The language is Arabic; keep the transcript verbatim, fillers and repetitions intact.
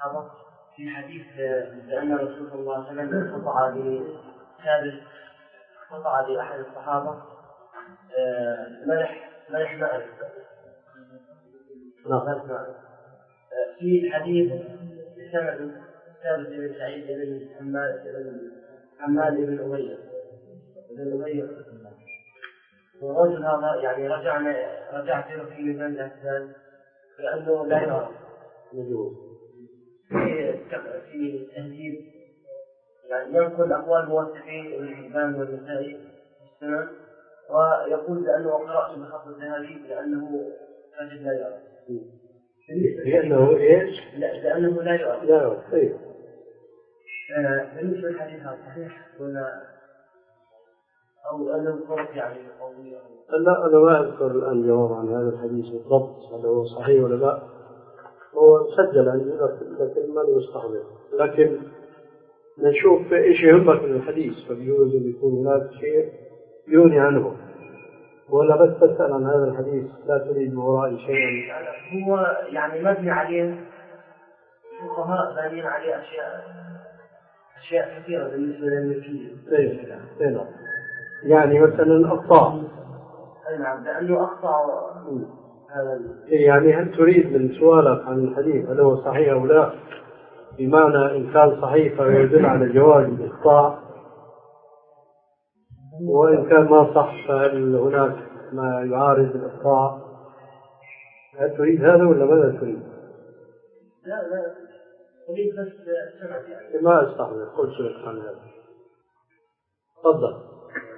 الصحابة في حديث بأن الرسول صلى الله عليه وسلم قطع لثابت قطع لأحد الصحابة ملح ملح مأرب في الحديث سند ثابت بن سعيد بن حماد بن حماد بن أمية بن أمية والرجل هذا يعني رجعنا رجعت له في ميزان الاحتجاج لأنه لا يعرف في في تهذيب يعني ينقل أقوال موثقين ابن حبان والنسائي في السنن ويقول بأنه قرأت بخط الذهبي لأنه رجل لا يعرف لأنه إيش؟ لا لأنه لا يعرف لا يعرف طيب. بالنسبة للحديث هذا صحيح ولا أو أنه الطرق يعني قوية؟ لا أنا ما أذكر الآن جواب عن هذا الحديث بالضبط هل هو صحيح ولا لا. هو سجل عندي لكن ما يستحضر، لكن نشوف إيش يهمك من الحديث فبيجوز أن يكون هناك شيء يغني عنه ولا بس تسأل عن هذا الحديث لا تريد من ورائي شيئا. هو يعني مبني عليه الفقهاء بانين عليه أشياء أشياء كثيرة بالنسبة للملكية. نعم يعني مثلا أخطاء. أي نعم لأنه أخطأ هذا. يعني هل تريد من سؤالك عن الحديث هل هو صحيح أو لا بمعنى إن كان صحيح فيدل على جواز الإخطاء وإن كان ما صح فهل هناك ما يعارض الإخطاء؟ هل تريد هذا ولا ماذا تريد؟ لا لا أريد بس سمع يعني ما أستحضر قل شيء عن هذا. تفضل.